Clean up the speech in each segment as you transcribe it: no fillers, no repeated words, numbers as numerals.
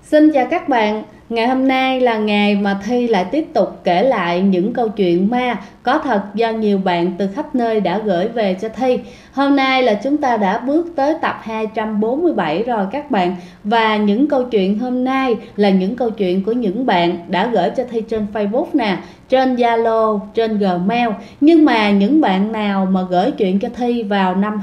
Xin chào các bạn, ngày hôm nay là ngày mà Thi lại tiếp tục kể lại những câu chuyện ma có thật do nhiều bạn từ khắp nơi đã gửi về cho Thi. Hôm nay là chúng ta đã bước tới tập 247 rồi các bạn. Và những câu chuyện hôm nay là những câu chuyện của những bạn đã gửi cho Thi trên Facebook nè, trên Zalo, trên Gmail. Nhưng mà những bạn nào mà gửi chuyện cho Thi vào năm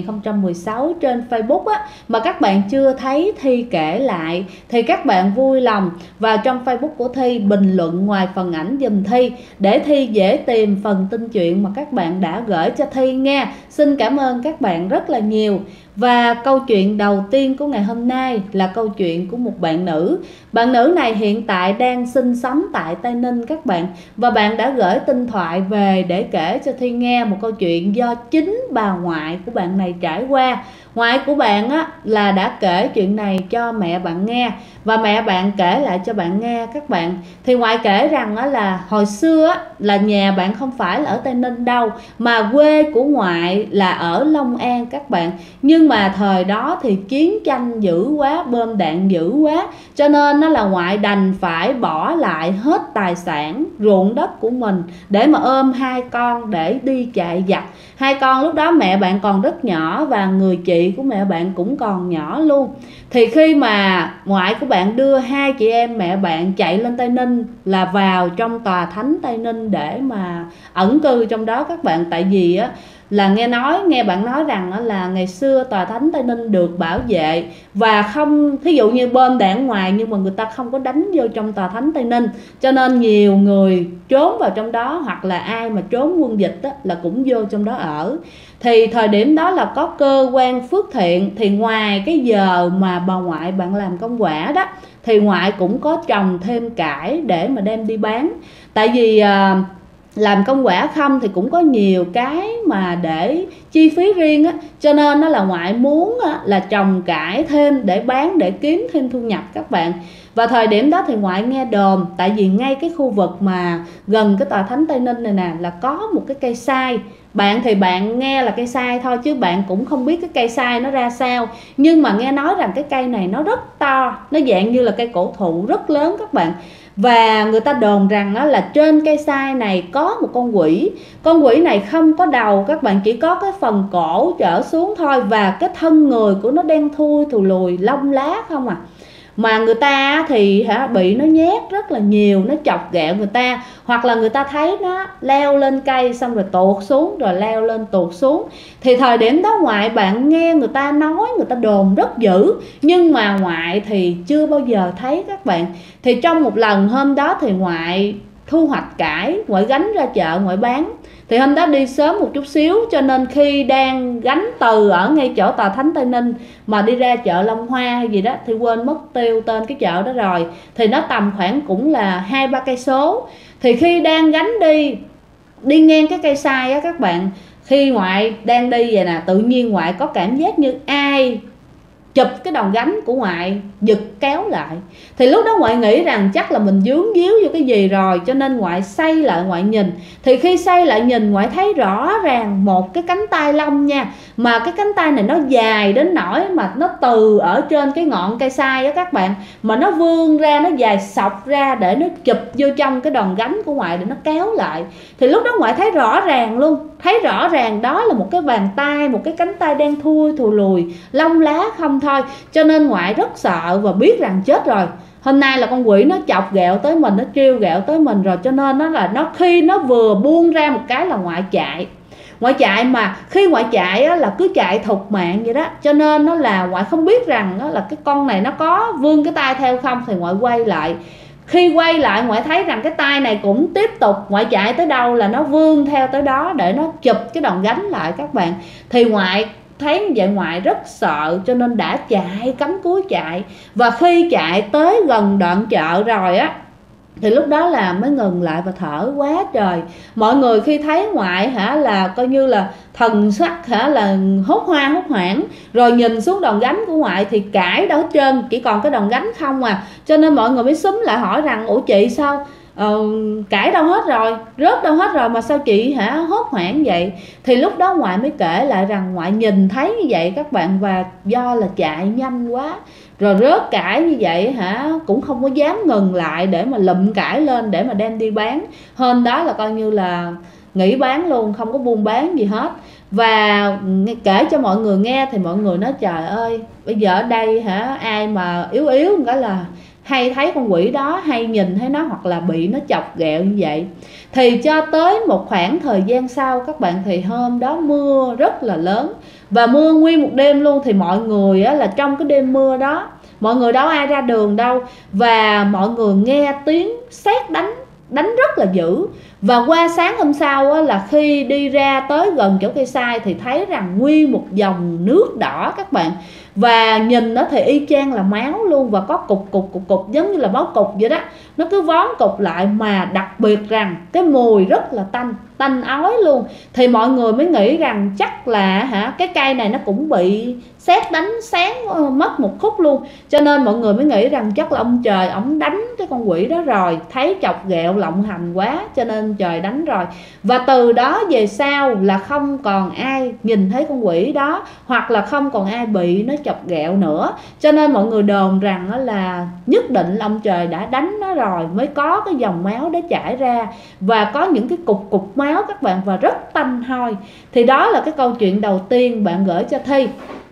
2016 trên Facebook á, mà các bạn chưa thấy Thi kể lại thì các bạn vui lòng vào trong Facebook của Thi bình luận ngoài phần ảnh giùm Thi để Thi dễ tìm phần tin chuyện mà các bạn đã gửi cho Thi nha. Xin cảm ơn các bạn rất là nhiều. Và câu chuyện đầu tiên của ngày hôm nay là câu chuyện của một bạn nữ. Bạn nữ này hiện tại đang sinh sống tại Tây Ninh các bạn. Và bạn đã gửi tin thoại về để kể cho Thi nghe một câu chuyện do chính bà ngoại của bạn này trải qua. Ngoại của bạn á, là đã kể chuyện này cho mẹ bạn nghe. Và mẹ bạn kể lại cho bạn nghe các bạn. Thì ngoại kể rằng á, là hồi xưa á, là nhà bạn không phải là ở Tây Ninh đâu, mà quê của ngoại là ở Long An các bạn. Nhưng mà thời đó thì chiến tranh dữ quá, bom đạn dữ quá, cho nên nó là ngoại đành phải bỏ lại hết tài sản, ruộng đất của mình để mà ôm hai con để đi chạy giặc. Hai con lúc đó mẹ bạn còn rất nhỏ và người chị của mẹ bạn cũng còn nhỏ luôn. Thì khi mà ngoại của bạn đưa hai chị em mẹ bạn chạy lên Tây Ninh là vào trong tòa thánh Tây Ninh để mà ẩn cư trong đó các bạn. Tại vì á là nghe bạn nói rằng là ngày xưa tòa thánh Tây Ninh được bảo vệ và không, thí dụ như bom đạn ngoài nhưng mà người ta không có đánh vô trong tòa thánh Tây Ninh, cho nên nhiều người trốn vào trong đó, hoặc là ai mà trốn quân dịch á, là cũng vô trong đó ở. Thì thời điểm đó là có cơ quan phước thiện, thì ngoài cái giờ mà bà ngoại bạn làm công quả đó thì ngoại cũng có trồng thêm cải để mà đem đi bán. Tại vì làm công quả không thì cũng có nhiều cái mà để chi phí riêng á, cho nên nó là ngoại muốn á, là trồng cải thêm để bán, để kiếm thêm thu nhập các bạn. Và thời điểm đó thì ngoại nghe đồn, tại vì ngay cái khu vực mà gần cái tòa thánh Tây Ninh này nè là có một cái cây sai. Bạn thì bạn nghe là cây sai thôi chứ bạn cũng không biết cái cây sai nó ra sao. Nhưng mà nghe nói rằng cái cây này nó rất to, nó dạng như là cây cổ thụ rất lớn các bạn. Và người ta đồn rằng đó là trên cây sai này có một con quỷ. Con quỷ này không có đầu các bạn, chỉ có cái phần cổ trở xuống thôi. Và cái thân người của nó đen thui thù lùi, lông lá không à. Mà người ta thì bị nó nhét rất là nhiều, nó chọc ghẹo người ta. Hoặc là người ta thấy nó leo lên cây xong rồi tuột xuống, rồi leo lên tuột xuống. Thì thời điểm đó ngoại bạn nghe người ta nói, người ta đồn rất dữ, nhưng mà ngoại thì chưa bao giờ thấy các bạn. Thì trong một lần hôm đó thì ngoại thu hoạch cải, ngoại gánh ra chợ ngoại bán. Thì hôm đó đi sớm một chút xíu, cho nên khi đang gánh từ ở ngay chỗ tòa thánh Tây Ninh mà đi ra chợ Long Hoa hay gì đó thì quên mất tiêu tên cái chợ đó rồi. Thì nó tầm khoảng cũng là 2-3 cây số. Thì khi đang gánh đi ngang cái cây sai á các bạn, khi ngoại đang đi vậy nè, tự nhiên ngoại có cảm giác như ai chụp cái đòn gánh của ngoại, giật kéo lại. Thì lúc đó ngoại nghĩ rằng chắc là mình dướng díu vô cái gì rồi, cho nên ngoại xoay lại ngoại nhìn. Thì khi xoay lại nhìn, ngoại thấy rõ ràng một cái cánh tay lông nha. Mà cái cánh tay này nó dài đến nỗi mà nó từ ở trên cái ngọn cây sai á các bạn, mà nó vươn ra, nó dài sọc ra để nó chụp vô trong cái đòn gánh của ngoại để nó kéo lại. Thì lúc đó ngoại thấy rõ ràng luôn, thấy rõ ràng đó là một cái bàn tay, một cái cánh tay đen thui thù lùi, lông lá không thôi. Cho nên ngoại rất sợ và biết rằng chết rồi, hôm nay là con quỷ nó chọc ghẹo tới mình, nó trêu ghẹo tới mình rồi. Cho nên nó khi nó vừa buông ra một cái là ngoại chạy. Ngoại chạy mà khi ngoại chạy á, là cứ chạy thục mạng vậy đó. Cho nên nó là ngoại không biết rằng á, là cái con này nó có vươn cái tay theo không. Thì ngoại quay lại, khi quay lại ngoại thấy rằng cái tay này cũng tiếp tục, ngoại chạy tới đâu là nó vươn theo tới đó để nó chụp cái đòn gánh lại các bạn. Thì ngoại thấy như vậy ngoại rất sợ, cho nên đã chạy cắm cúi chạy. Và khi chạy tới gần đoạn chợ rồi á thì lúc đó là mới ngừng lại và thở quá trời. Mọi người khi thấy ngoại là coi như là thần sắc là hốt hoa hốt hoảng, rồi nhìn xuống đòn gánh của ngoại thì cải đâu hết trơn, chỉ còn cái đòn gánh không à. Cho nên mọi người mới xúm lại hỏi rằng ủa chị sao cải đâu hết rồi, rớt đâu hết rồi mà sao chị hốt hoảng vậy. Thì lúc đó ngoại mới kể lại rằng ngoại nhìn thấy như vậy các bạn, và do là chạy nhanh quá rồi rớt cải như vậy hả, cũng không có dám ngừng lại để mà lụm cải lên để mà đem đi bán. Hôm đó là coi như là nghỉ bán luôn, không có buôn bán gì hết. Và kể cho mọi người nghe thì mọi người nói trời ơi, bây giờ ở đây hả, ai mà yếu yếu một cái là hay thấy con quỷ đó, hay nhìn thấy nó, hoặc là bị nó chọc ghẹo như vậy. Thì cho tới một khoảng thời gian sau các bạn, thì hôm đó mưa rất là lớn và mưa nguyên một đêm luôn. Thì mọi người á, là trong cái đêm mưa đó mọi người đâu ai ra đường đâu, và mọi người nghe tiếng sét đánh rất là dữ. Và qua sáng hôm sau á, là khi đi ra tới gần chỗ cây sai thì thấy rằng nguyên một dòng nước đỏ các bạn, và nhìn nó thì y chang là máu luôn, và có cục giống như là máu cục vậy đó, nó cứ vón cục lại. Mà đặc biệt rằng cái mùi rất là tanh ói luôn. Thì mọi người mới nghĩ rằng chắc là hả, cái cây này nó cũng bị sét đánh sáng mất một khúc luôn, cho nên mọi người mới nghĩ rằng chắc là ông trời ổng đánh cái con quỷ đó rồi, thấy chọc ghẹo lộng hành quá cho nên trời đánh rồi. Và từ đó về sau là không còn ai nhìn thấy con quỷ đó, hoặc là không còn ai bị nó chọc ghẹo nữa. Cho nên mọi người đồn rằng là nhất định là ông trời đã đánh nó rồi mới có cái dòng máu đó chảy ra, và có những cái cục máu các bạn, và rất tanh hôi. Thì đó là cái câu chuyện đầu tiên bạn gửi cho Thi.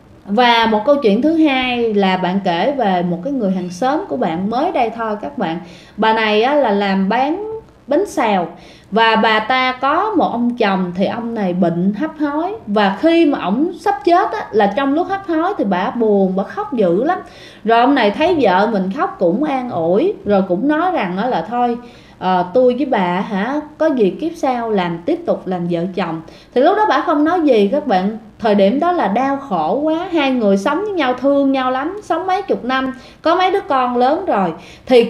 Và một câu chuyện thứ hai là bạn kể về một cái người hàng xóm của bạn mới đây thôi các bạn. Bà này á, là làm bán bánh xèo, và bà ta có một ông chồng, thì ông này bệnh hấp hối. Và khi mà ổng sắp chết á, là trong lúc hấp hối thì bà buồn, bà khóc dữ lắm. Rồi ông này thấy vợ mình khóc cũng an ủi, rồi cũng nói rằng đó là thôi tôi với bà hả, có gì kiếp sau tiếp tục làm vợ chồng. Thì lúc đó bà không nói gì các bạn. Thời điểm đó là đau khổ quá, hai người sống với nhau thương nhau lắm, sống mấy chục năm, có mấy đứa con lớn rồi. Thì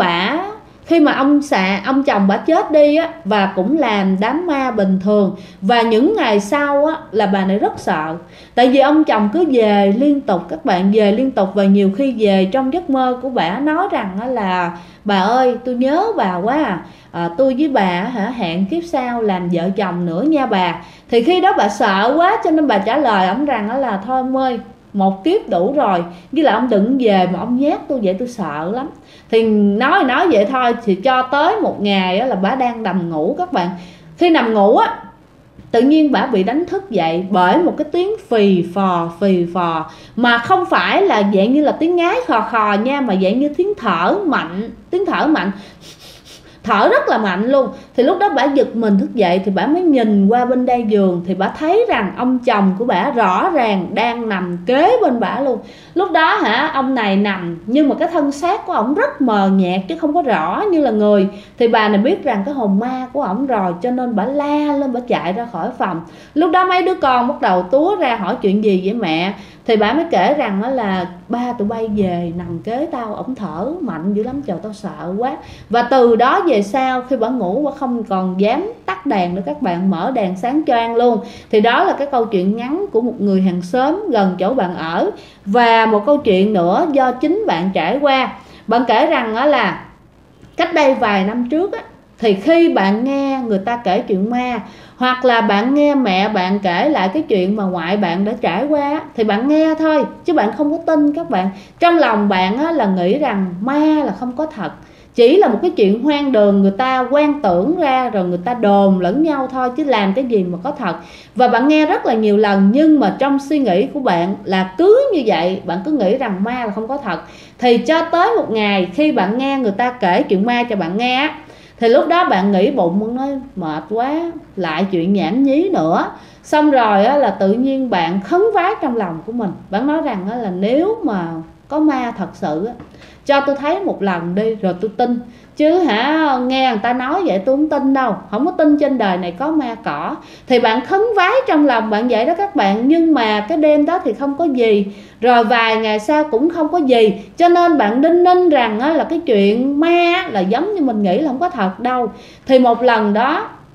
khi mà ông chồng bà chết đi á, và cũng làm đám ma bình thường. Và những ngày sau á, là bà này rất sợ, tại vì ông chồng cứ về liên tục các bạn, về liên tục. Và nhiều khi về trong giấc mơ của bà nói rằng là bà ơi tôi nhớ bà quá tôi với bà hả, hẹn kiếp sau làm vợ chồng nữa nha bà. Thì khi đó bà sợ quá cho nên bà trả lời ổng rằng là thôi ông ơi, một kiếp đủ rồi, với lại ông đừng về mà ông nhát tôi vậy, tôi sợ lắm. Thì nói vậy thôi. Thì cho tới một ngày là bà đang nằm ngủ các bạn. Khi nằm ngủ á, tự nhiên bà bị đánh thức dậy bởi một cái tiếng phì phò, mà không phải là dạng như là tiếng ngái khò khò nha, mà dạng như tiếng thở mạnh, thở rất là mạnh luôn. Thì lúc đó bà giật mình thức dậy, thì bà mới nhìn qua bên đây giường, thì bà thấy rằng ông chồng của bà rõ ràng đang nằm kế bên bà luôn. Lúc đó hả, ông này nằm nhưng mà cái thân xác của ổng rất mờ nhạt chứ không có rõ như là người. Thì bà này biết rằng cái hồn ma của ổng rồi, cho nên bà la lên, bà chạy ra khỏi phòng. Lúc đó mấy đứa con bắt đầu túa ra hỏi chuyện gì vậy mẹ. Thì bà mới kể rằng là ba tụi bay về nằm kế tao, ổng thở mạnh dữ lắm, trời tao sợ quá. Và từ đó về sau khi bà ngủ, bà không còn dám tắt đèn nữa các bạn, mở đèn sáng choang luôn. Thì đó là cái câu chuyện ngắn của một người hàng xóm gần chỗ bạn ở. Và một câu chuyện nữa do chính bạn trải qua. Bạn kể rằng là cách đây vài năm trước á, thì khi bạn nghe người ta kể chuyện ma, hoặc là bạn nghe mẹ bạn kể lại cái chuyện mà ngoại bạn đã trải qua, thì bạn nghe thôi chứ bạn không có tin các bạn. Trong lòng bạn á, là nghĩ rằng ma là không có thật, chỉ là một cái chuyện hoang đường người ta quan tưởng ra rồi người ta đồn lẫn nhau thôi, chứ làm cái gì mà có thật. Và bạn nghe rất là nhiều lần, nhưng mà trong suy nghĩ của bạn là cứ như vậy, bạn cứ nghĩ rằng ma là không có thật. Thì cho tới một ngày khi bạn nghe người ta kể chuyện ma cho bạn nghe, thì lúc đó bạn nghĩ bụng, bạn nói mệt quá, lại chuyện nhảm nhí nữa. Xong rồi á, là tự nhiên bạn khấn vái trong lòng của mình. Bạn nói rằng á, là nếu mà có ma thật sự á, cho tôi thấy một lần đi rồi tôi tin. Chứ hả, nghe người ta nói vậy tôi không tin đâu, không có tin trên đời này có ma cỏ. Thì bạn khấn vái trong lòng bạn vậy đó các bạn. Nhưng mà cái đêm đó thì không có gì, rồi vài ngày sau cũng không có gì. Cho nên bạn đinh ninh rằng là cái chuyện ma là giống như mình nghĩ là không có thật đâu. Thì một lần đó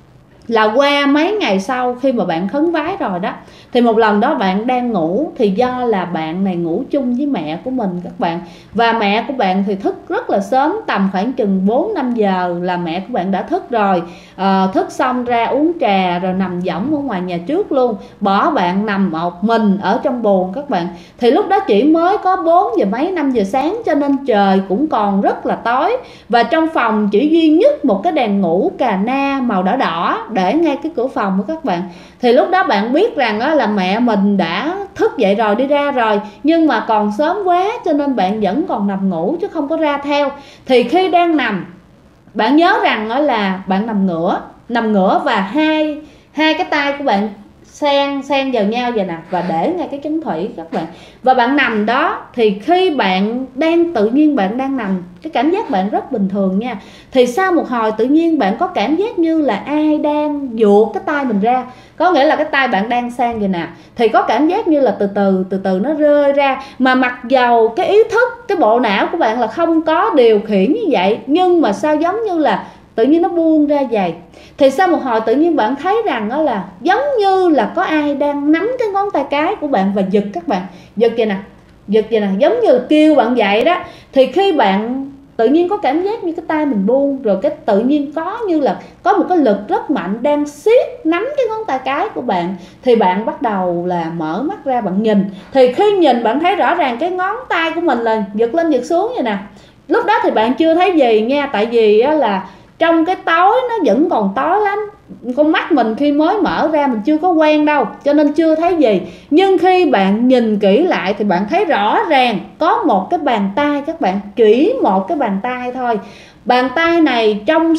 là qua mấy ngày sau khi mà bạn khấn vái rồi đó, thì một lần đó bạn đang ngủ, thì do là bạn này ngủ chung với mẹ của mình các bạn, và mẹ của bạn thì thức rất là sớm, tầm khoảng chừng 4-5 giờ là mẹ của bạn đã thức rồi. Thức xong ra uống trà rồi nằm võng ở ngoài nhà trước luôn, bỏ bạn nằm một mình ở trong buồng các bạn. Thì lúc đó chỉ mới có 4 giờ mấy 5 giờ sáng, cho nên trời cũng còn rất là tối, và trong phòng chỉ duy nhất một cái đèn ngủ cà na màu đỏ đỏ để ngay cái cửa phòng của các bạn. Thì lúc đó bạn biết rằng đó là mẹ mình đã thức dậy rồi, đi ra rồi, nhưng mà còn sớm quá cho nên bạn vẫn còn nằm ngủ chứ không có ra theo. Thì khi đang nằm, bạn nhớ rằng đó là bạn nằm ngửa và hai cái tay của bạn xen vào nhau vậy nè, và để ngay cái chấn thủy các bạn. Và bạn nằm đó, thì khi bạn đang tự nhiên bạn đang nằm, cái cảm giác bạn rất bình thường nha, thì sau một hồi tự nhiên bạn có cảm giác như là ai đang vuột cái tay mình ra. Có nghĩa là cái tay bạn đang sang vậy nè, thì có cảm giác như là từ từ nó rơi ra, mà mặc dầu cái ý thức, cái bộ não của bạn là không có điều khiển như vậy, nhưng mà sao giống như là tự nhiên nó buông ra vậy. Thì sau một hồi tự nhiên bạn thấy rằng đó là giống như là có ai đang nắm cái ngón tay cái của bạn và giật các bạn, giật vậy nè, giống như là kêu bạn dậy đó. Thì khi bạn tự nhiên có cảm giác như cái tay mình buông rồi, cái tự nhiên có như là có một cái lực rất mạnh đang siết nắm cái ngón tay cái của bạn, thì bạn bắt đầu là mở mắt ra, bạn nhìn. Thì khi nhìn bạn thấy rõ ràng cái ngón tay của mình là giật lên giật xuống vậy nè. Lúc đó thì bạn chưa thấy gì nha, tại vì là trong cái tối nó vẫn còn tối lắm, con mắt mình khi mới mở ra mình chưa có quen đâu, cho nên chưa thấy gì. Nhưng khi bạn nhìn kỹ lại thì bạn thấy rõ ràng có một cái bàn tay các bạn, chỉ một cái bàn tay thôi. Bàn tay này trong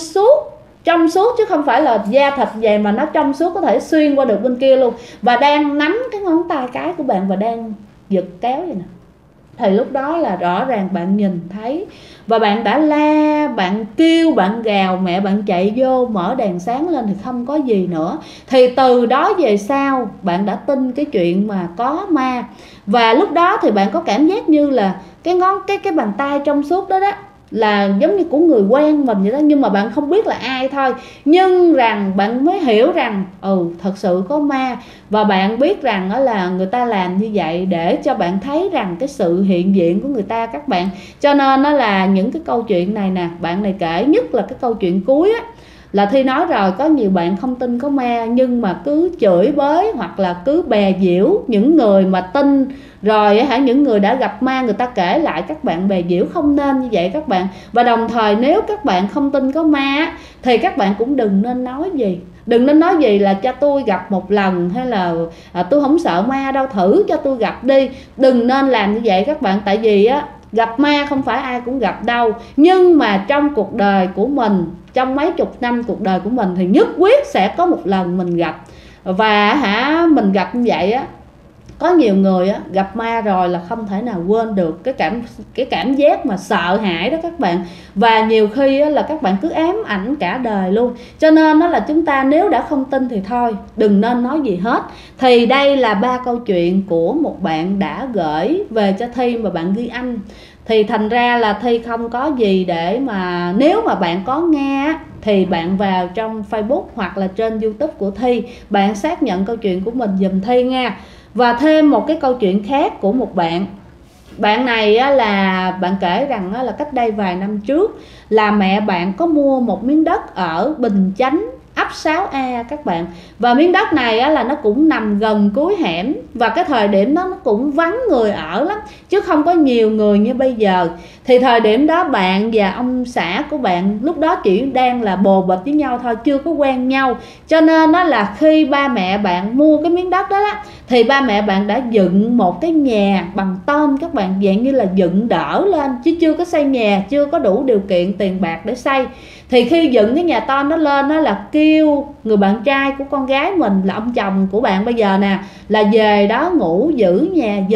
suốt chứ không phải là da thịt vậy, mà nó trong suốt, có thể xuyên qua được bên kia luôn, và đang nắm cái ngón tay cái của bạn và đang giật kéo vậy nè. Thì lúc đó là rõ ràng bạn nhìn thấy, và bạn đã la, bạn kêu, bạn gào, mẹ bạn chạy vô mở đèn sáng lên thì không có gì nữa. Thì từ đó về sau bạn đã tin cái chuyện mà có ma. Và lúc đó thì bạn có cảm giác như là cái bàn tay trong suốt đó là giống như của người quen mình vậy đó, nhưng mà bạn không biết là ai thôi. Nhưng rằng bạn mới hiểu rằng thật sự có ma, và bạn biết rằng đó là người ta làm như vậy để cho bạn thấy rằng cái sự hiện diện của người ta các bạn. Cho nên đó là những cái câu chuyện này nè, bạn này kể, nhất là cái câu chuyện cuối á, là Thi nói rồi, có nhiều bạn không tin có ma nhưng mà cứ chửi bới hoặc là cứ bè giễu những người mà tin rồi những người đã gặp ma, người ta kể lại các bạn bè giễu. Không nên như vậy các bạn. Và đồng thời nếu các bạn không tin có ma thì các bạn cũng đừng nên nói gì. Đừng nên nói gì là cho tôi gặp một lần, hay là tôi không sợ ma đâu, thử cho tôi gặp đi. Đừng nên làm như vậy các bạn. Tại vì gặp ma không phải ai cũng gặp đâu, nhưng mà trong cuộc đời của mình, trong mấy chục năm cuộc đời của mình, thì nhất quyết sẽ có một lần mình gặp. Và mình gặp như vậy có nhiều người gặp ma rồi là không thể nào quên được cái cảm giác mà sợ hãi đó các bạn. Và nhiều khi là các bạn cứ ám ảnh cả đời luôn. Cho nên đó là chúng ta nếu đã không tin thì thôi, đừng nên nói gì hết. Thì đây là 3 câu chuyện của một bạn đã gửi về cho Thi mà bạn ghi âm. Thì thành ra là Thi không có gì để mà, nếu mà bạn có nghe thì bạn vào trong Facebook hoặc là trên YouTube của Thi, bạn xác nhận câu chuyện của mình giùm Thi nha. Và thêm một cái câu chuyện khác của một bạn này là bạn kể rằng là cách đây vài năm trước là mẹ bạn có mua một miếng đất ở Bình Chánh, ấp 6A các bạn. Và miếng đất này là nó cũng nằm gần cuối hẻm, và cái thời điểm đó nó cũng vắng người ở lắm, chứ không có nhiều người như bây giờ. Thì thời điểm đó bạn và ông xã của bạn lúc đó chỉ đang là bồ bịch với nhau thôi, chưa có quen nhau. Cho nên đó là khi ba mẹ bạn mua cái miếng đất đó thì ba mẹ bạn đã dựng một cái nhà bằng tôn các bạn, dạng như là dựng đỡ lên chứ chưa có xây nhà, chưa có đủ điều kiện tiền bạc để xây. Thì khi dựng cái nhà tôn đó lên đó là kêu người bạn trai của con gái mình, là ông chồng của bạn bây giờ nè, là về đó ngủ giữ nhà giùm.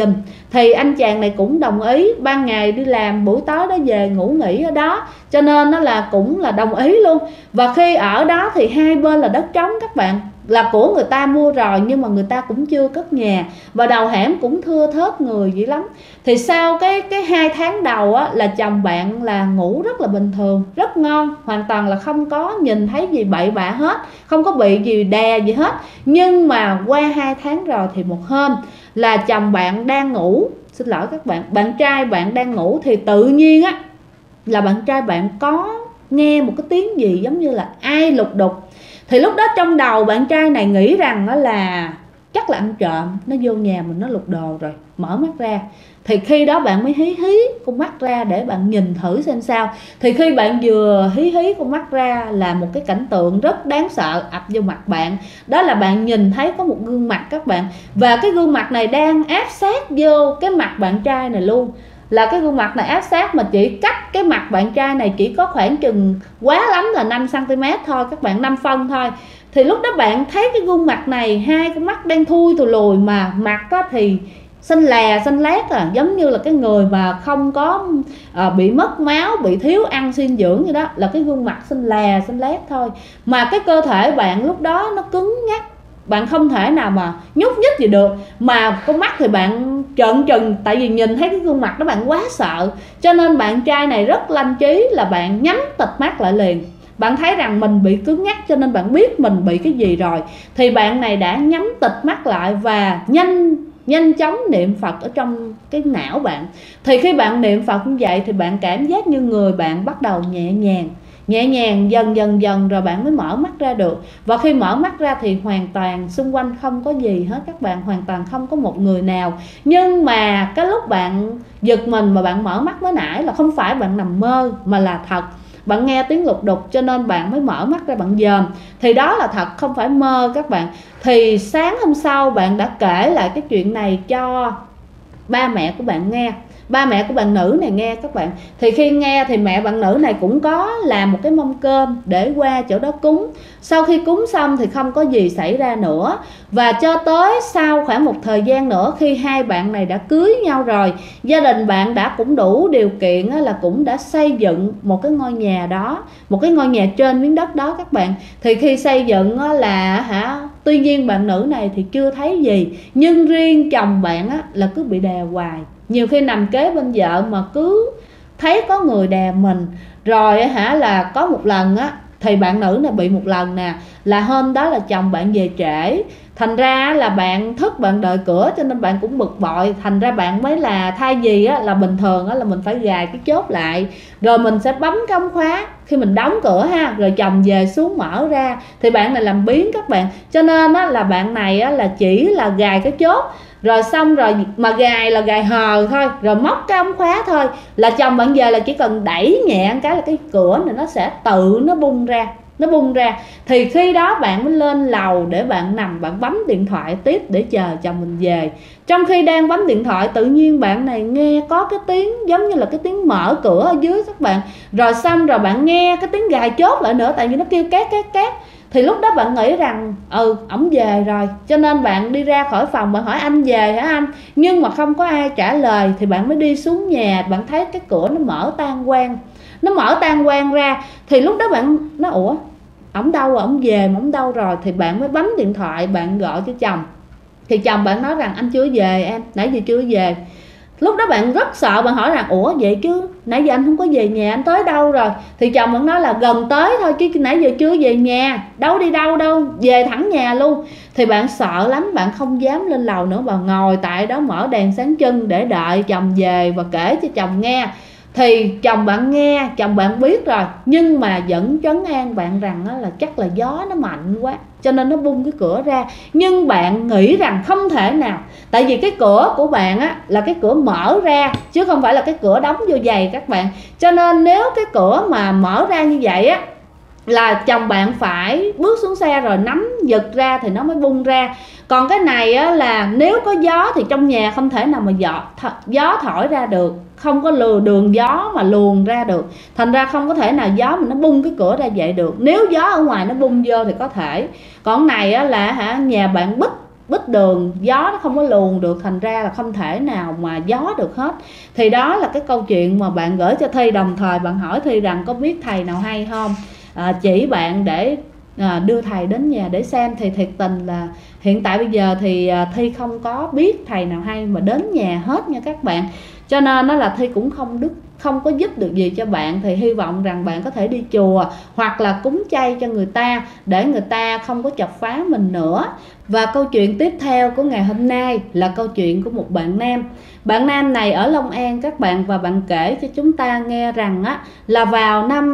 thì anh chàng này cũng đồng ý, ban ngày đi làm, buổi tối đó về ngủ nghỉ ở đó, cho nên nó là cũng là đồng ý luôn. Và khi ở đó thì hai bên là đất trống các bạn, là của người ta mua rồi nhưng mà người ta cũng chưa cất nhà, và đầu hẻm cũng thưa thớt người dữ lắm. Thì sau cái 2 tháng đầu á, là chồng bạn là ngủ rất là bình thường, rất ngon, hoàn toàn là không có nhìn thấy gì bậy bạ hết, không có bị gì đè gì hết. Nhưng mà qua 2 tháng rồi thì một hôm là chồng bạn đang ngủ, xin lỗi các bạn, bạn trai bạn đang ngủ, thì tự nhiên á là bạn trai bạn có nghe một cái tiếng gì giống như là ai lục đục. Thì lúc đó trong đầu bạn trai này nghĩ rằng đó là chắc là ăn trộm, nó vô nhà mình nó lục đồ rồi, mở mắt ra. Thì khi đó bạn mới hí hí con mắt ra để bạn nhìn thử xem sao. Thì khi bạn vừa hí hí con mắt ra là một cái cảnh tượng rất đáng sợ ập vô mặt bạn. Đó là bạn nhìn thấy có một gương mặt các bạn, và cái gương mặt này đang áp sát vô cái mặt bạn trai này luôn. Là cái gương mặt này áp sát mà chỉ cách cái mặt bạn trai này chỉ có khoảng chừng quá lắm là 5 cm thôi các bạn, 5 phân thôi. Thì lúc đó bạn thấy cái gương mặt này, hai con mắt đen thui tù lùi, mà mặt thì xanh lè xanh lét giống như là cái người mà không có bị mất máu, bị thiếu ăn dinh dưỡng như đó, là cái gương mặt xanh lè xanh lét thôi. Mà cái cơ thể bạn lúc đó nó cứng nhắc, bạn không thể nào mà nhúc nhích gì được, mà con mắt thì bạn trợn trừng, tại vì nhìn thấy cái gương mặt đó bạn quá sợ. Cho nên bạn trai này rất lanh trí là bạn nhắm tịt mắt lại liền. Bạn thấy rằng mình bị cứng nhắc cho nên bạn biết mình bị cái gì rồi, thì bạn này đã nhắm tịt mắt lại và nhanh chóng niệm Phật ở trong cái não bạn. Thì khi bạn niệm Phật như vậy thì bạn cảm giác như người bạn bắt đầu nhẹ nhàng dần rồi bạn mới mở mắt ra được. Và khi mở mắt ra thì hoàn toàn xung quanh không có gì hết các bạn, hoàn toàn không có một người nào. Nhưng mà cái lúc bạn giật mình mà bạn mở mắt mới nãy là không phải bạn nằm mơ mà là thật. Bạn nghe tiếng lục đục cho nên bạn mới mở mắt ra bạn dòm, thì đó là thật, không phải mơ các bạn. Thì sáng hôm sau bạn đã kể lại cái chuyện này cho ba mẹ của bạn nghe, ba mẹ của bạn nữ này nghe các bạn. Thì khi nghe thì mẹ bạn nữ này cũng có làm một cái mâm cơm để qua chỗ đó cúng. Sau khi cúng xong thì không có gì xảy ra nữa. Và cho tới sau khoảng một thời gian nữa, khi hai bạn này đã cưới nhau rồi, gia đình bạn đã cũng đủ điều kiện là cũng đã xây dựng một cái ngôi nhà đó, một cái ngôi nhà trên miếng đất đó các bạn. Thì khi xây dựng là tuy nhiên bạn nữ này thì chưa thấy gì, nhưng riêng chồng bạn là cứ bị đè hoài. Nhiều khi nằm kế bên vợ mà cứ thấy có người đè mình. Rồi là có một lần thì bạn nữ này bị một lần nè, là hôm đó là chồng bạn về trễ, thành ra là bạn thức bạn đợi cửa, cho nên bạn cũng bực bội. Thành ra bạn mới là thay vì là bình thường là mình phải gài cái chốt lại, rồi mình sẽ bấm cái ống khóa khi mình đóng cửa rồi chồng về xuống mở ra, thì bạn này làm biếng các bạn. Cho nên là bạn này là chỉ là gài cái chốt, rồi xong rồi mà gài là gài hờ thôi, rồi móc cái ống khóa thôi, là chồng bạn về là chỉ cần đẩy nhẹ cái là cái cửa này nó sẽ tự nó bung ra. Thì khi đó bạn mới lên lầu để bạn nằm, bạn bấm điện thoại tiếp để chờ chồng mình về. Trong khi đang bấm điện thoại, tự nhiên bạn này nghe có cái tiếng giống như là cái tiếng mở cửa ở dưới các bạn. Rồi xong rồi bạn nghe cái tiếng gài chốt lại nữa, tại vì nó kêu két. Thì lúc đó bạn nghĩ rằng ổng về rồi, cho nên bạn đi ra khỏi phòng, bạn hỏi anh về hả anh, nhưng mà không có ai trả lời. Thì bạn mới đi xuống nhà, bạn thấy cái cửa nó mở tan quang ra. Thì lúc đó bạn nói ủa, ổng đâu rồi, ổng về mà ổng đâu rồi. Thì bạn mới bấm điện thoại, bạn gọi cho chồng. Thì chồng bạn nói rằng anh chưa về em, nãy giờ chưa về. Lúc đó bạn rất sợ, bạn hỏi rằng ủa vậy chứ nãy giờ anh không có về nhà, anh tới đâu rồi? Thì chồng vẫn nói là gần tới thôi chứ nãy giờ chưa về nhà, đâu đi đâu, về thẳng nhà luôn. Thì bạn sợ lắm, bạn không dám lên lầu nữa, bạn ngồi tại đó mở đèn sáng trưng để đợi chồng về và kể cho chồng nghe. Thì chồng bạn nghe, chồng bạn biết rồi, nhưng mà vẫn trấn an bạn rằng là chắc là gió nó mạnh quá cho nên nó bung cái cửa ra. Nhưng bạn nghĩ rằng không thể nào, tại vì cái cửa của bạn là cái cửa mở ra chứ không phải là cái cửa đóng vô giày các bạn. Cho nên nếu cái cửa mà mở ra như vậy là chồng bạn phải bước xuống xe rồi nắm giật ra thì nó mới bung ra. Còn cái này là nếu có gió thì trong nhà không thể nào mà gió thổi ra được, không có đường gió mà luồn ra được, thành ra không có thể nào gió mà nó bung cái cửa ra vậy được. Nếu gió ở ngoài nó bung vô thì có thể, còn này là nhà bạn bít bít đường, gió nó không có luồn được, thành ra là không thể nào mà gió được hết. Thì đó là cái câu chuyện mà bạn gửi cho Thi, đồng thời bạn hỏi Thi rằng có biết thầy nào hay không, chỉ bạn để đưa thầy đến nhà để xem. Thì thiệt tình là hiện tại bây giờ thì Thi không có biết thầy nào hay mà đến nhà hết nha các bạn. Cho nên nó là Thi cũng không có giúp được gì cho bạn. Thì hy vọng rằng bạn có thể đi chùa hoặc là cúng chay cho người ta để người ta không có chọc phá mình nữa. Và câu chuyện tiếp theo của ngày hôm nay là câu chuyện của một bạn nam. Bạn nam này ở Long An các bạn, và bạn kể cho chúng ta nghe rằng là vào năm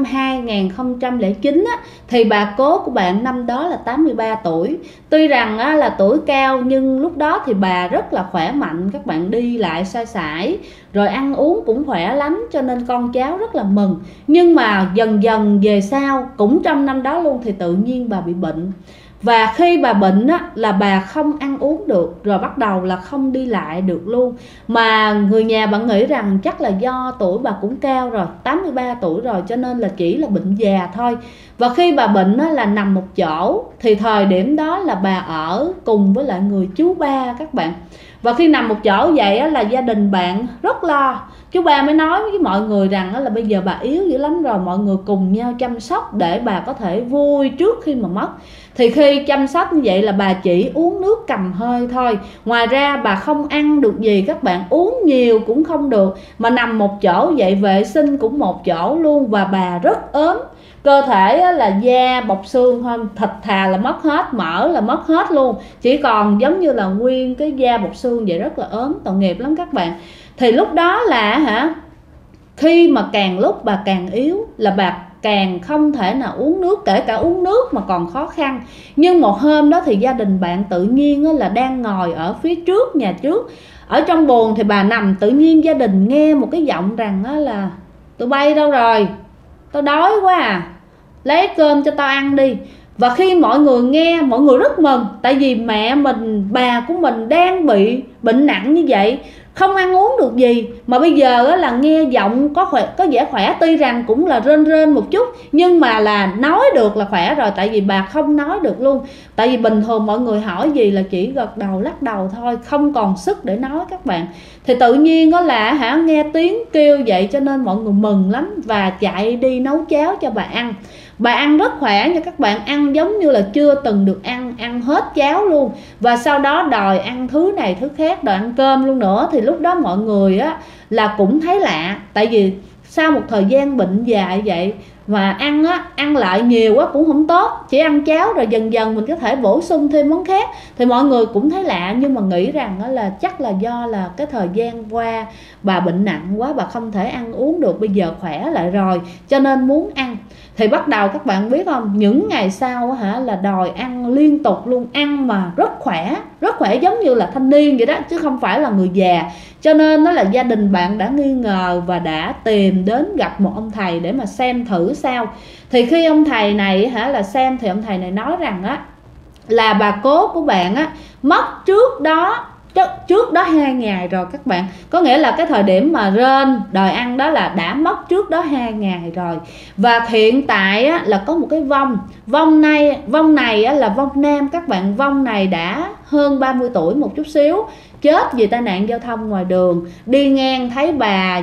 2009 thì bà cố của bạn năm đó là 83 tuổi. Tuy rằng là tuổi cao nhưng lúc đó thì bà rất là khỏe mạnh các bạn, đi lại sai sải rồi ăn uống cũng khỏe lắm, cho nên con cháu rất là mừng. Nhưng mà dần dần về sau, cũng trong năm đó luôn, thì tự nhiên bà bị bệnh. Và khi bà bệnh là bà không ăn uống được, rồi bắt đầu là không đi lại được luôn. Mà người nhà bạn nghĩ rằng chắc là do tuổi bà cũng cao rồi, 83 tuổi rồi, cho nên là chỉ là bệnh già thôi. Và khi bà bệnh là nằm một chỗ, thì thời điểm đó là bà ở cùng với lại người chú ba các bạn. Và khi nằm một chỗ vậy là gia đình bạn rất lo. Chú ba mới nói với mọi người rằng là bây giờ bà yếu dữ lắm rồi, mọi người cùng nhau chăm sóc để bà có thể vui trước khi mà mất. Thì khi chăm sóc như vậy là bà chỉ uống nước cầm hơi thôi, ngoài ra bà không ăn được gì các bạn, uống nhiều cũng không được, mà nằm một chỗ vậy, vệ sinh cũng một chỗ luôn. Và bà rất ốm, cơ thể là da bọc xương thôi, thịt thà là mất hết, mỡ là mất hết luôn, chỉ còn giống như là nguyên cái da bọc xương vậy, rất là ốm, tội nghiệp lắm các bạn. Thì lúc đó là khi mà càng lúc bà càng yếu là bà càng không thể nào uống nước, kể cả uống nước mà còn khó khăn. Nhưng một hôm đó thì gia đình bạn tự nhiên là đang ngồi ở phía trước, nhà trước, ở trong buồng thì bà nằm, tự nhiên gia đình nghe một cái giọng rằng là tụi bay đâu rồi, tao đói quá lấy cơm cho tao ăn đi. Và khi mọi người nghe, mọi người rất mừng, tại vì mẹ mình, bà của mình đang bị bệnh nặng như vậy, không ăn uống được gì, mà bây giờ là nghe giọng có vẻ khỏe, tuy rằng cũng là rên rên một chút, nhưng mà là nói được là khỏe rồi. Tại vì bà không nói được luôn, tại vì bình thường mọi người hỏi gì là chỉ gật đầu lắc đầu thôi, không còn sức để nói các bạn. Thì tự nhiên là nghe tiếng kêu vậy, cho nên mọi người mừng lắm và chạy đi nấu cháo cho bà ăn. Bà ăn rất khỏe nha các bạn, ăn giống như là chưa từng được ăn hết cháo luôn. Và sau đó đòi ăn thứ này thứ khác, đòi ăn cơm luôn nữa. Thì lúc đó mọi người là cũng thấy lạ, tại vì sau một thời gian bệnh dài vậy mà ăn lại nhiều quá cũng không tốt, chỉ ăn cháo rồi dần dần mình có thể bổ sung thêm món khác. Thì mọi người cũng thấy lạ, nhưng mà nghĩ rằng là chắc là do là cái thời gian qua bà bệnh nặng quá, bà không thể ăn uống được, bây giờ khỏe lại rồi cho nên muốn ăn. Thì bắt đầu các bạn biết không, những ngày sau là đòi ăn liên tục luôn, ăn mà rất khỏe giống như là thanh niên vậy đó, chứ không phải là người già. Cho nên đó là gia đình bạn đã nghi ngờ và đã tìm đến gặp một ông thầy để mà xem thử sao. Thì khi ông thầy này là xem, thì ông thầy này nói rằng là bà cố của bạn mất trước đó 2 ngày rồi các bạn. Có nghĩa là cái thời điểm mà rên đòi ăn đó là đã mất trước đó 2 ngày rồi. Và hiện tại là có một cái vong này là vong nam các bạn. Vong này đã hơn 30 tuổi một chút xíu, chết vì tai nạn giao thông ngoài đường, đi ngang thấy bà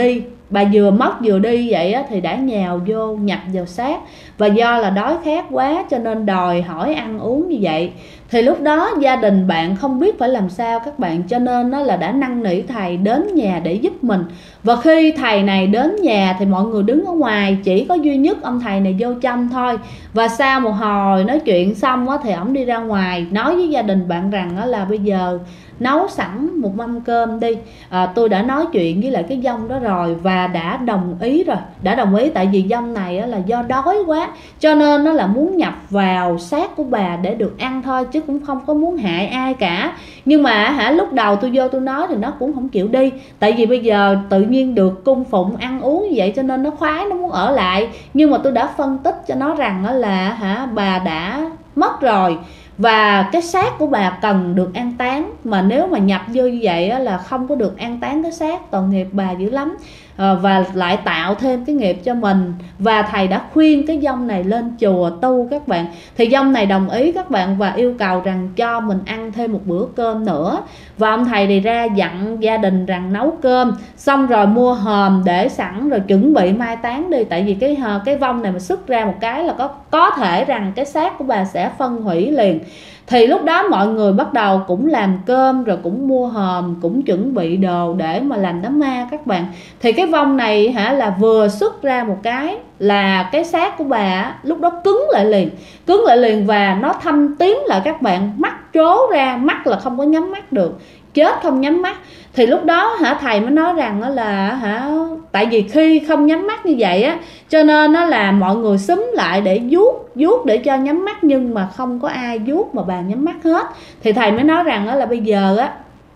vừa mất vừa đi vậy thì đã nhào vô nhập vào xác. Và do là đói khát quá cho nên đòi hỏi ăn uống như vậy. Thì lúc đó gia đình bạn không biết phải làm sao các bạn, cho nên là đã năn nỉ thầy đến nhà để giúp mình. Và khi thầy này đến nhà thì mọi người đứng ở ngoài, chỉ có duy nhất ông thầy này vô trong thôi. Và sau một hồi nói chuyện xong thì ổng đi ra ngoài nói với gia đình bạn rằng là bây giờ nấu sẵn một mâm cơm đi, tôi đã nói chuyện với lại cái vong đó rồi và đã đồng ý tại vì vong này là do đói quá cho nên nó là muốn nhập vào xác của bà để được ăn thôi, chứ cũng không có muốn hại ai cả. Nhưng mà lúc đầu tôi vô tôi nói thì nó cũng không chịu đi, tại vì bây giờ tự nhiên được cung phụng ăn uống như vậy cho nên nó khoái, nó muốn ở lại. Nhưng mà tôi đã phân tích cho nó rằng là bà đã mất rồi và cái xác của bà cần được an táng, mà nếu mà nhập vô như vậy là không có được an táng cái xác, tội nghiệp bà dữ lắm. và lại tạo thêm cái nghiệp cho mình. Và thầy đã khuyên cái dông này lên chùa tu các bạn. Thì dông này đồng ý các bạn và yêu cầu rằng cho mình ăn thêm một bữa cơm nữa. Và ông thầy thì ra dặn gia đình rằng nấu cơm, xong rồi mua hòm để sẵn rồi chuẩn bị mai táng đi. Tại vì cái vong này mà xuất ra một cái là có thể rằng cái xác của bà sẽ phân hủy liền. Thì lúc đó mọi người bắt đầu cũng làm cơm, rồi cũng mua hòm, cũng chuẩn bị đồ để mà làm đám ma các bạn. Thì cái vong này là vừa xuất ra một cái là cái xác của bà lúc đó cứng lại liền và nó thâm tím lại các bạn, mắt trố ra, mắt là không có nhắm mắt được, chết không nhắm mắt. Thì lúc đó thầy mới nói rằng là tại vì khi không nhắm mắt như vậy á, cho nên nó là mọi người xúm lại để vuốt để cho nhắm mắt, nhưng mà không có ai vuốt mà bà nhắm mắt hết. Thì thầy mới nói rằng là bây giờ á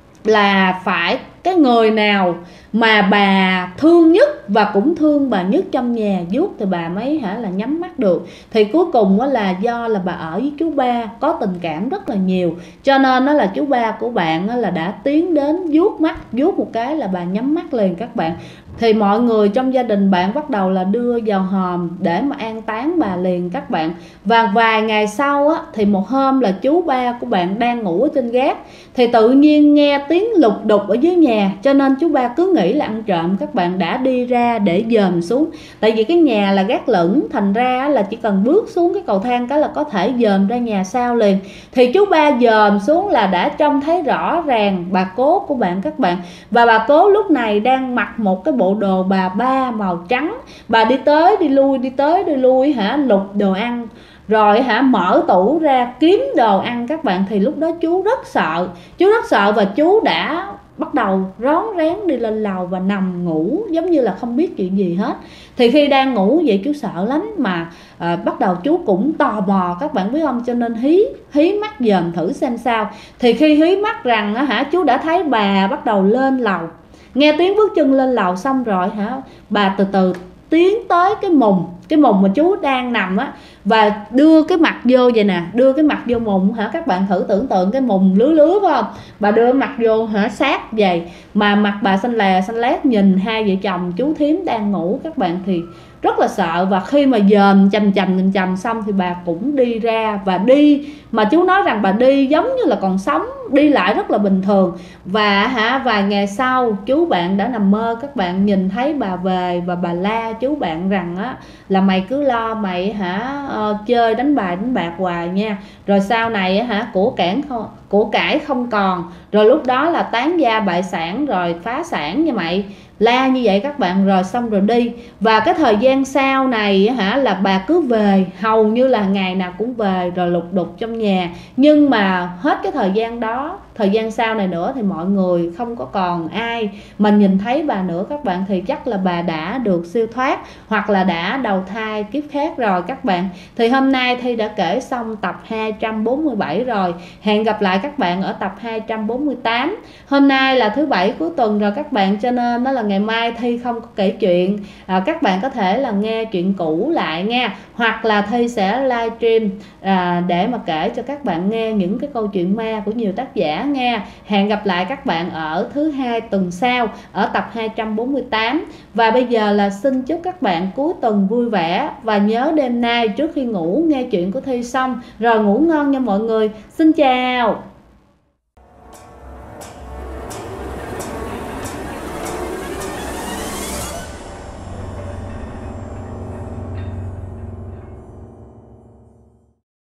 là phải cái người nào mà bà thương nhất và cũng thương bà nhất trong nhà vuốt thì bà mới là nhắm mắt được. Thì cuối cùng là do là bà ở với chú ba có tình cảm rất là nhiều, cho nên là chú ba của bạn là đã tiến đến vuốt một cái là bà nhắm mắt liền các bạn. Thì mọi người trong gia đình bạn bắt đầu là đưa vào hòm để mà an táng bà liền các bạn. Và vài ngày sau á, thì một hôm là chú ba của bạn đang ngủ ở trên gác, thì tự nhiên nghe tiếng lục đục ở dưới nhà, cho nên chú ba cứ nghĩ là ăn trộm các bạn, đã đi ra để dòm xuống. Tại vì cái nhà là gác lửng, thành ra là chỉ cần bước xuống cái cầu thang cái là có thể dòm ra nhà sau liền. Thì chú ba dòm xuống là đã trông thấy rõ ràng bà cố của bạn các bạn. Và bà cố lúc này đang mặc một cái bộ đồ bà ba màu trắng, bà đi tới đi lui lục đồ ăn, rồi mở tủ ra kiếm đồ ăn các bạn. Thì lúc đó chú rất sợ và chú đã bắt đầu rón rén đi lên lầu và nằm ngủ giống như là không biết chuyện gì hết. Thì khi đang ngủ vậy chú sợ lắm mà bắt đầu chú cũng tò mò các bạn biết không, cho nên hí mắt dòm thử xem sao. Thì khi hí mắt rằng chú đã thấy bà bắt đầu lên lầu, nghe tiếng bước chân lên lầu, xong rồi bà từ từ tiến tới cái mùng mà chú đang nằm á, và đưa cái mặt vô vậy nè, đưa cái mặt vô mùng các bạn thử tưởng tượng cái mùng lứa phải không, bà đưa mặt vô sát vậy mà mặt bà xanh lét nhìn hai vợ chồng chú thím đang ngủ các bạn, thì rất là sợ. Và khi mà dòm chằm xong thì bà cũng đi ra, và đi mà chú nói rằng bà đi giống như là còn sống, đi lại rất là bình thường. Và vài ngày sau chú bạn đã nằm mơ các bạn, nhìn thấy bà về và bà la chú bạn rằng là mày cứ lo mày chơi đánh bạc hoài nha, rồi sau này của cải không còn, rồi lúc đó là tán gia bại sản rồi phá sản nha mày, la như vậy các bạn, rồi xong rồi đi. Và cái thời gian sau này là bà cứ về, hầu như là ngày nào cũng về rồi lục đục trong nhà. Nhưng mà hết cái thời gian đó, thời gian sau này nữa thì mọi người không có còn ai mà nhìn thấy bà nữa các bạn, thì chắc là bà đã được siêu thoát hoặc là đã đầu thai kiếp khác rồi các bạn. Thì hôm nay Thi đã kể xong tập 247 rồi, hẹn gặp lại các bạn ở tập 248. Hôm nay là thứ Bảy cuối tuần rồi các bạn, cho nên đó là ngày mai Thi không có kể chuyện. Các bạn có thể là nghe chuyện cũ lại nha, hoặc là Thi sẽ livestream để mà kể cho các bạn nghe những cái câu chuyện ma của nhiều tác giả nha. Hẹn gặp lại các bạn ở thứ Hai tuần sau ở tập 248. Và bây giờ là xin chúc các bạn cuối tuần vui vẻ, và nhớ đêm nay trước khi ngủ nghe chuyện của Thi xong rồi ngủ ngon nha mọi người. Xin chào.